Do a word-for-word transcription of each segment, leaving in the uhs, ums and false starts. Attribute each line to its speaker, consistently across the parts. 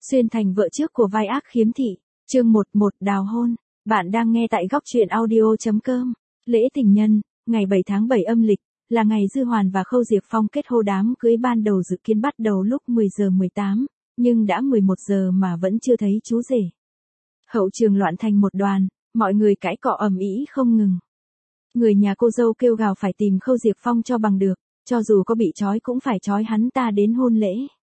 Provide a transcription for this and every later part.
Speaker 1: Xuyên thành vợ trước của vai ác khiếm thị, chương một một đào hôn. Bạn đang nghe tại góc truyện audio.com. Lễ tình nhân, ngày bảy tháng bảy âm lịch, là ngày Dư Hoàn và Khâu Diệp Phong kết hôn. Đám cưới ban đầu dự kiến bắt đầu lúc mười giờ mười tám, nhưng đã mười một giờ mà vẫn chưa thấy chú rể. Hậu trường loạn thành một đoàn, mọi người cãi cọ ầm ĩ không ngừng. Người nhà cô dâu kêu gào phải tìm Khâu Diệp Phong cho bằng được, cho dù có bị trói cũng phải trói hắn ta đến hôn lễ.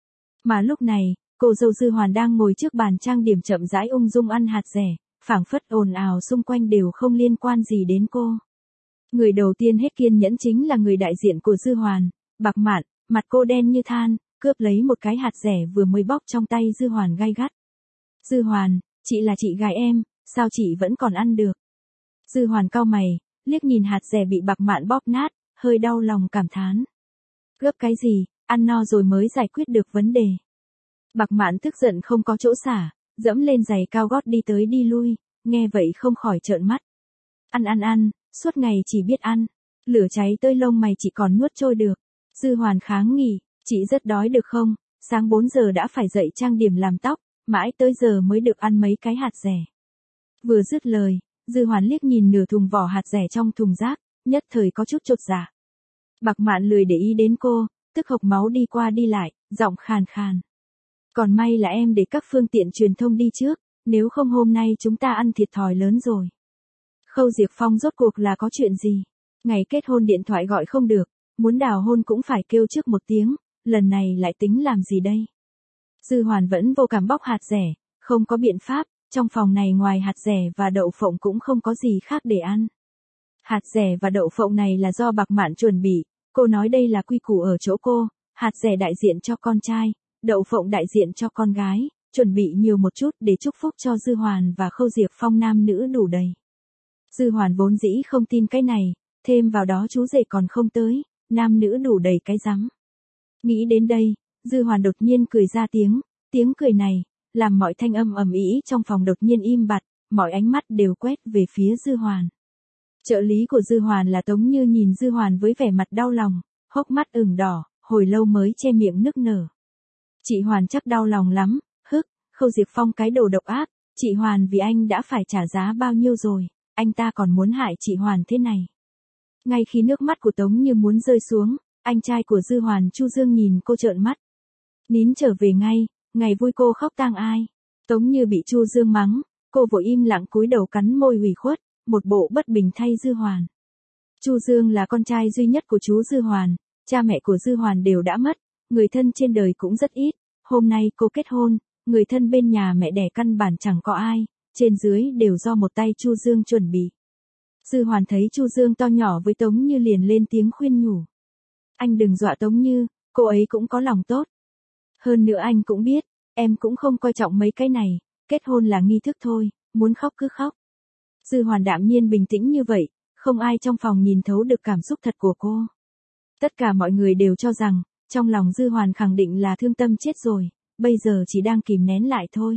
Speaker 1: Mà lúc này, cô dâu Dư Hoàn đang ngồi trước bàn trang điểm chậm rãi ung dung ăn hạt dẻ, phảng phất ồn ào xung quanh đều không liên quan gì đến cô. Người đầu tiên hết kiên nhẫn chính là người đại diện của Dư Hoàn, Bạc Mạn, mặt cô đen như than, cướp lấy một cái hạt dẻ vừa mới bóc trong tay Dư Hoàn gay gắt. Dư Hoàn, chị là chị gái em, sao chị vẫn còn ăn được? Dư Hoàn cau mày, liếc nhìn hạt dẻ bị Bạc Mạn bóp nát, hơi đau lòng cảm thán. Cướp cái gì, ăn no rồi mới giải quyết được vấn đề. Bạc Mạn tức giận không có chỗ xả, dẫm lên giày cao gót đi tới đi lui, nghe vậy không khỏi trợn mắt. Ăn ăn ăn, suốt ngày chỉ biết ăn, lửa cháy tới lông mày chỉ còn nuốt trôi được. Dư Hoàn kháng nghị, chị rất đói được không, sáng bốn giờ đã phải dậy trang điểm làm tóc, mãi tới giờ mới được ăn mấy cái hạt dẻ. Vừa dứt lời, Dư Hoàn liếc nhìn nửa thùng vỏ hạt dẻ trong thùng rác, nhất thời có chút chột dạ. Bạc Mạn lười để ý đến cô, tức hộc máu đi qua đi lại, giọng khàn khàn. Còn may là em để các phương tiện truyền thông đi trước, nếu không hôm nay chúng ta ăn thiệt thòi lớn rồi. Khâu Diệp Phong rốt cuộc là có chuyện gì? Ngày kết hôn điện thoại gọi không được, muốn đào hôn cũng phải kêu trước một tiếng, lần này lại tính làm gì đây? Dư Hoàn vẫn vô cảm bóc hạt dẻ, không có biện pháp, trong phòng này ngoài hạt dẻ và đậu phộng cũng không có gì khác để ăn. Hạt dẻ và đậu phộng này là do Bạc Mạn chuẩn bị, cô nói đây là quy củ ở chỗ cô, hạt dẻ đại diện cho con trai, đậu phộng đại diện cho con gái, chuẩn bị nhiều một chút để chúc phúc cho Dư Hoàn và Khâu Diệp Phong nam nữ đủ đầy. Dư Hoàn vốn dĩ không tin cái này, thêm vào đó chú rể còn không tới, nam nữ đủ đầy cái rắm. Nghĩ đến đây, Dư Hoàn đột nhiên cười ra tiếng, tiếng cười này, làm mọi thanh âm ầm ĩ trong phòng đột nhiên im bặt, mọi ánh mắt đều quét về phía Dư Hoàn. Trợ lý của Dư Hoàn là Tống Như nhìn Dư Hoàn với vẻ mặt đau lòng, hốc mắt ửng đỏ, hồi lâu mới che miệng nức nở. Chị Hoàn chắc đau lòng lắm, hức, Khâu Diệp Phong cái đồ độc ác, chị Hoàn vì anh đã phải trả giá bao nhiêu rồi, anh ta còn muốn hại chị Hoàn thế này. Ngay khi nước mắt của Tống Như muốn rơi xuống, anh trai của Dư Hoàn Chu Dương nhìn cô trợn mắt. Nín trở về ngay, ngày vui cô khóc tang ai. Tống Như bị Chu Dương mắng, cô vội im lặng cúi đầu cắn môi ủy khuất, một bộ bất bình thay Dư Hoàn. Chu Dương là con trai duy nhất của chú Dư Hoàn, cha mẹ của Dư Hoàn đều đã mất, người thân trên đời cũng rất ít, hôm nay cô kết hôn, người thân bên nhà mẹ đẻ căn bản chẳng có ai, trên dưới đều do một tay Chu Dương chuẩn bị. Dư Hoàn thấy Chu Dương to nhỏ với Tống Như liền lên tiếng khuyên nhủ. Anh đừng dọa Tống Như, cô ấy cũng có lòng tốt. Hơn nữa anh cũng biết, em cũng không coi trọng mấy cái này, kết hôn là nghi thức thôi, muốn khóc cứ khóc. Dư Hoàn đạm nhiên bình tĩnh như vậy, không ai trong phòng nhìn thấu được cảm xúc thật của cô. Tất cả mọi người đều cho rằng, trong lòng Dư Hoàn khẳng định là thương tâm chết rồi, bây giờ chỉ đang kìm nén lại thôi.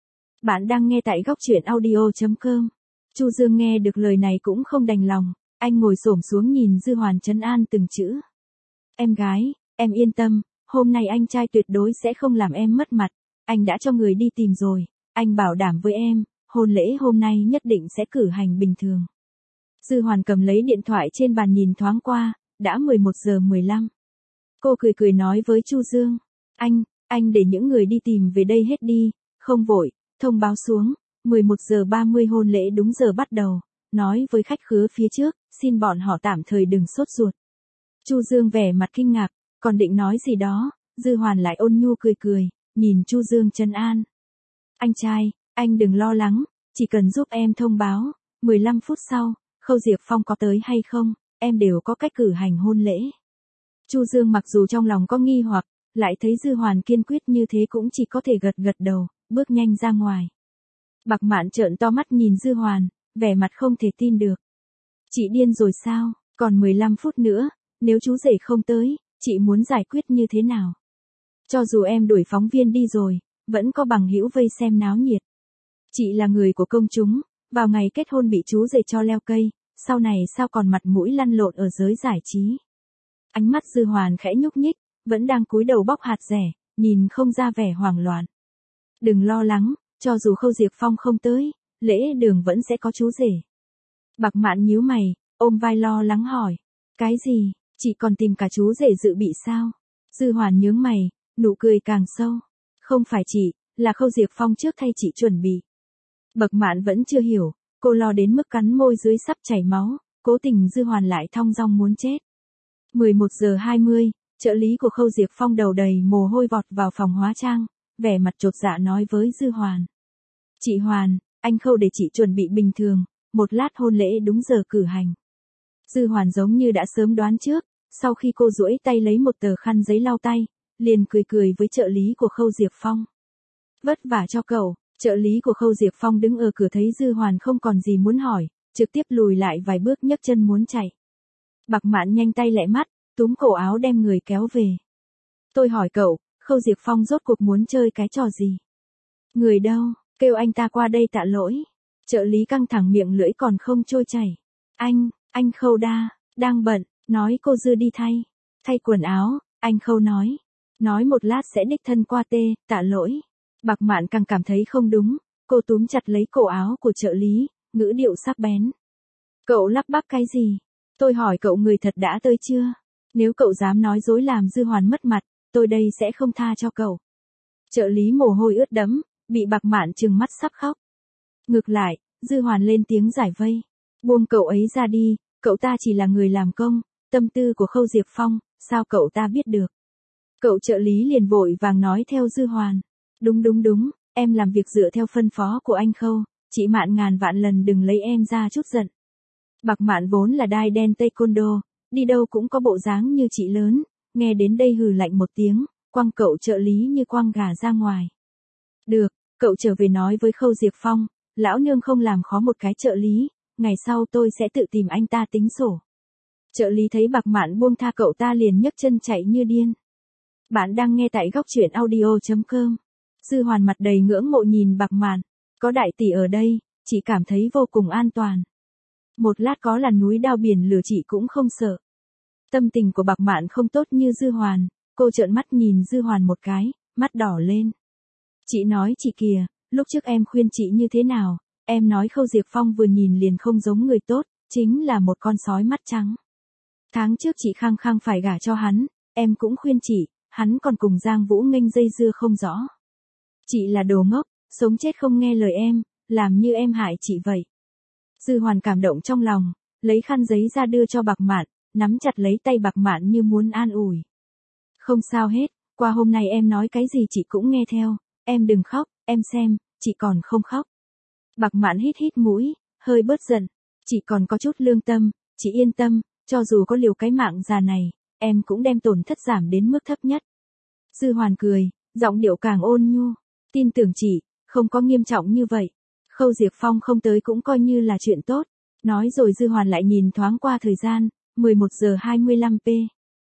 Speaker 1: Bạn đang nghe tại góc truyện audio.com. Chu Dương nghe được lời này cũng không đành lòng, anh ngồi xổm xuống nhìn Dư Hoàn trấn an từng chữ. Em gái, em yên tâm, hôm nay anh trai tuyệt đối sẽ không làm em mất mặt, anh đã cho người đi tìm rồi, anh bảo đảm với em, hôn lễ hôm nay nhất định sẽ cử hành bình thường. Dư Hoàn cầm lấy điện thoại trên bàn nhìn thoáng qua, đã mười một giờ mười lăm. Cô cười cười nói với Chu Dương, anh, anh để những người đi tìm về đây hết đi, không vội, thông báo xuống, mười một giờ ba mươi hôn lễ đúng giờ bắt đầu, nói với khách khứa phía trước, xin bọn họ tạm thời đừng sốt ruột. Chu Dương vẻ mặt kinh ngạc, còn định nói gì đó, Dư Hoàn lại ôn nhu cười cười, nhìn Chu Dương trấn an. Anh trai, anh đừng lo lắng, chỉ cần giúp em thông báo, mười lăm phút sau, Khâu Diệp Phong có tới hay không, em đều có cách cử hành hôn lễ. Chu Dương mặc dù trong lòng có nghi hoặc, lại thấy Dư Hoàn kiên quyết như thế cũng chỉ có thể gật gật đầu, bước nhanh ra ngoài. Bạc Mạn trợn to mắt nhìn Dư Hoàn, vẻ mặt không thể tin được. Chị điên rồi sao, còn mười lăm phút nữa, nếu chú rể không tới, chị muốn giải quyết như thế nào? Cho dù em đuổi phóng viên đi rồi, vẫn có bằng hữu vây xem náo nhiệt. Chị là người của công chúng, vào ngày kết hôn bị chú rể cho leo cây, sau này sao còn mặt mũi lăn lộn ở giới giải trí. Ánh mắt Dư Hoàn khẽ nhúc nhích, vẫn đang cúi đầu bóc hạt dẻ, nhìn không ra vẻ hoảng loạn. Đừng lo lắng, cho dù Khâu Diệp Phong không tới, lễ đường vẫn sẽ có chú rể. Bạc Mạn nhíu mày, ôm vai lo lắng hỏi. Cái gì, chị còn tìm cả chú rể dự bị sao? Dư Hoàn nhướng mày, nụ cười càng sâu. Không phải chị, là Khâu Diệp Phong trước thay chị chuẩn bị. Bạc Mạn vẫn chưa hiểu, cô lo đến mức cắn môi dưới sắp chảy máu, cố tình Dư Hoàn lại thong dong muốn chết. mười một giờ hai mươi, trợ lý của Khâu Diệp Phong đầu đầy mồ hôi vọt vào phòng hóa trang, vẻ mặt chột dạ nói với Dư Hoàn. Chị Hoàn, anh Khâu để chị chuẩn bị bình thường, một lát hôn lễ đúng giờ cử hành. Dư Hoàn giống như đã sớm đoán trước, sau khi cô duỗi tay lấy một tờ khăn giấy lau tay, liền cười cười với trợ lý của Khâu Diệp Phong. Vất vả cho cậu, trợ lý của Khâu Diệp Phong đứng ở cửa thấy Dư Hoàn không còn gì muốn hỏi, trực tiếp lùi lại vài bước nhấc chân muốn chạy. Bạc Mạn nhanh tay lẹ mắt, túm cổ áo đem người kéo về. Tôi hỏi cậu, Khâu Diệp Phong rốt cuộc muốn chơi cái trò gì? Người đâu, kêu anh ta qua đây tạ lỗi. Trợ lý căng thẳng miệng lưỡi còn không trôi chảy. Anh, anh Khâu đa, đang bận, nói cô Dư đi thay. Thay quần áo, anh Khâu nói. Nói một lát sẽ đích thân qua tê, tạ lỗi. Bạc Mạn càng cảm thấy không đúng, cô túm chặt lấy cổ áo của trợ lý, ngữ điệu sắc bén. Cậu lắp bắp cái gì? Tôi hỏi cậu người thật đã tới chưa? Nếu cậu dám nói dối làm Dư Hoàn mất mặt, tôi đây sẽ không tha cho cậu. Trợ lý mồ hôi ướt đẫm, bị Bạc Mạn trừng mắt sắp khóc. Ngược lại, Dư Hoàn lên tiếng giải vây. Buông cậu ấy ra đi, cậu ta chỉ là người làm công, tâm tư của Khâu Diệp Phong, sao cậu ta biết được? Cậu trợ lý liền vội vàng nói theo Dư Hoàn. Đúng đúng đúng, em làm việc dựa theo phân phó của anh Khâu, chị Mạn ngàn vạn lần đừng lấy em ra chút giận. Bạc Mạn vốn là đai đen taekwondo, đi đâu cũng có bộ dáng như chị lớn, nghe đến đây hừ lạnh một tiếng, quăng cậu trợ lý như quăng gà ra ngoài. Được, cậu trở về nói với Khâu Diệp Phong, lão nương không làm khó một cái trợ lý, ngày sau tôi sẽ tự tìm anh ta tính sổ. Trợ lý thấy Bạc Mạn buông tha cậu ta liền nhấc chân chạy như điên. Bạn đang nghe tại góc truyện audio chấm com. Dư Hoàn mặt đầy ngưỡng mộ nhìn Bạc Mạn, có đại tỷ ở đây, chị cảm thấy vô cùng an toàn. Một lát có là núi đao biển lửa chị cũng không sợ. Tâm tình của Bạc Mạn không tốt như Dư Hoàn, cô trợn mắt nhìn Dư Hoàn một cái, mắt đỏ lên. Chị nói chị kìa, lúc trước em khuyên chị như thế nào, em nói Khâu Diệp Phong vừa nhìn liền không giống người tốt, chính là một con sói mắt trắng. Tháng trước chị khăng khăng phải gả cho hắn, em cũng khuyên chị, hắn còn cùng Giang Vũ nghênh dây dưa không rõ. Chị là đồ ngốc, sống chết không nghe lời em, làm như em hại chị vậy. Dư Hoàn cảm động trong lòng, lấy khăn giấy ra đưa cho Bạc Mạn, nắm chặt lấy tay Bạc Mạn như muốn an ủi. Không sao hết, qua hôm nay em nói cái gì chị cũng nghe theo, em đừng khóc, em xem, chị còn không khóc. Bạc Mạn hít hít mũi, hơi bớt giận, chị còn có chút lương tâm, chị yên tâm, cho dù có liều cái mạng già này, em cũng đem tổn thất giảm đến mức thấp nhất. Dư Hoàn cười, giọng điệu càng ôn nhu, tin tưởng chị, không có nghiêm trọng như vậy. Khâu Diệp Phong không tới cũng coi như là chuyện tốt. Nói rồi Dư Hoàn lại nhìn thoáng qua thời gian, mười một giờ hai mươi lăm phút.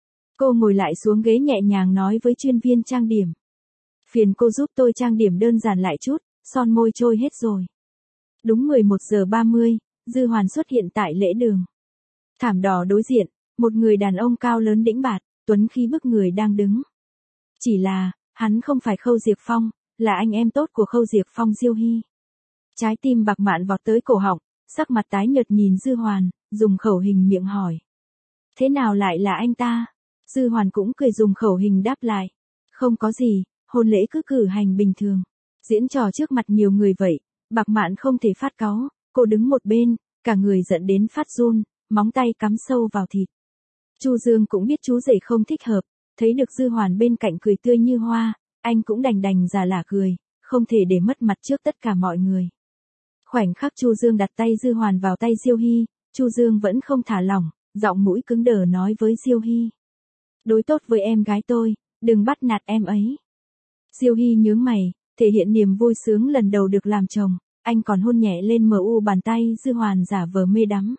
Speaker 1: Cô ngồi lại xuống ghế nhẹ nhàng nói với chuyên viên trang điểm. Phiền cô giúp tôi trang điểm đơn giản lại chút, son môi trôi hết rồi. Đúng mười một giờ ba mươi, Dư Hoàn xuất hiện tại lễ đường. Thảm đỏ đối diện, một người đàn ông cao lớn đĩnh bạt, tuấn khí bức người đang đứng. Chỉ là, hắn không phải Khâu Diệp Phong, là anh em tốt của Khâu Diệp Phong Diêu Hy. Trái tim Bạc Mạn vọt tới cổ họng, sắc mặt tái nhợt nhìn Dư Hoàn, dùng khẩu hình miệng hỏi. Thế nào lại là anh ta? Dư Hoàn cũng cười dùng khẩu hình đáp lại. Không có gì, hôn lễ cứ cử hành bình thường. Diễn trò trước mặt nhiều người vậy, Bạc Mạn không thể phát cáu, cô đứng một bên, cả người giận đến phát run, móng tay cắm sâu vào thịt. Chu Dương cũng biết chú rể không thích hợp, thấy được Dư Hoàn bên cạnh cười tươi như hoa, anh cũng đành đành già lả cười, không thể để mất mặt trước tất cả mọi người. Khoảnh khắc Chu Dương đặt tay Dư Hoàn vào tay Diêu Hy, Chu Dương vẫn không thả lỏng, giọng mũi cứng đờ nói với Diêu Hy. Đối tốt với em gái tôi, đừng bắt nạt em ấy. Diêu Hy nhướng mày, thể hiện niềm vui sướng lần đầu được làm chồng, anh còn hôn nhẹ lên mờ u bàn tay Dư Hoàn giả vờ mê đắm.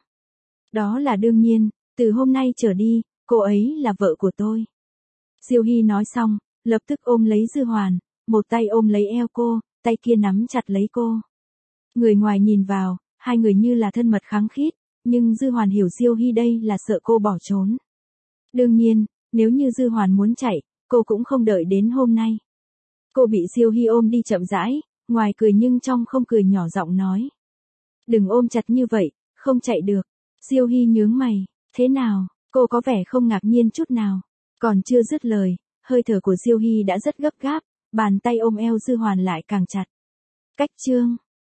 Speaker 1: Đó là đương nhiên, từ hôm nay trở đi, cô ấy là vợ của tôi. Diêu Hy nói xong, lập tức ôm lấy Dư Hoàn, một tay ôm lấy eo cô, tay kia nắm chặt lấy cô. Người ngoài nhìn vào, hai người như là thân mật khăng khít, nhưng Dư Hoàn hiểu Diêu Hy đây là sợ cô bỏ trốn. Đương nhiên, nếu như Dư Hoàn muốn chạy, cô cũng không đợi đến hôm nay. Cô bị Diêu Hy ôm đi chậm rãi, ngoài cười nhưng trong không cười, nhỏ giọng nói. Đừng ôm chặt như vậy, không chạy được. Diêu Hy nhướng mày, thế nào, cô có vẻ không ngạc nhiên chút nào. Còn chưa dứt lời, hơi thở của Diêu Hy đã rất gấp gáp, bàn tay ôm eo Dư Hoàn lại càng chặt. Cách chương.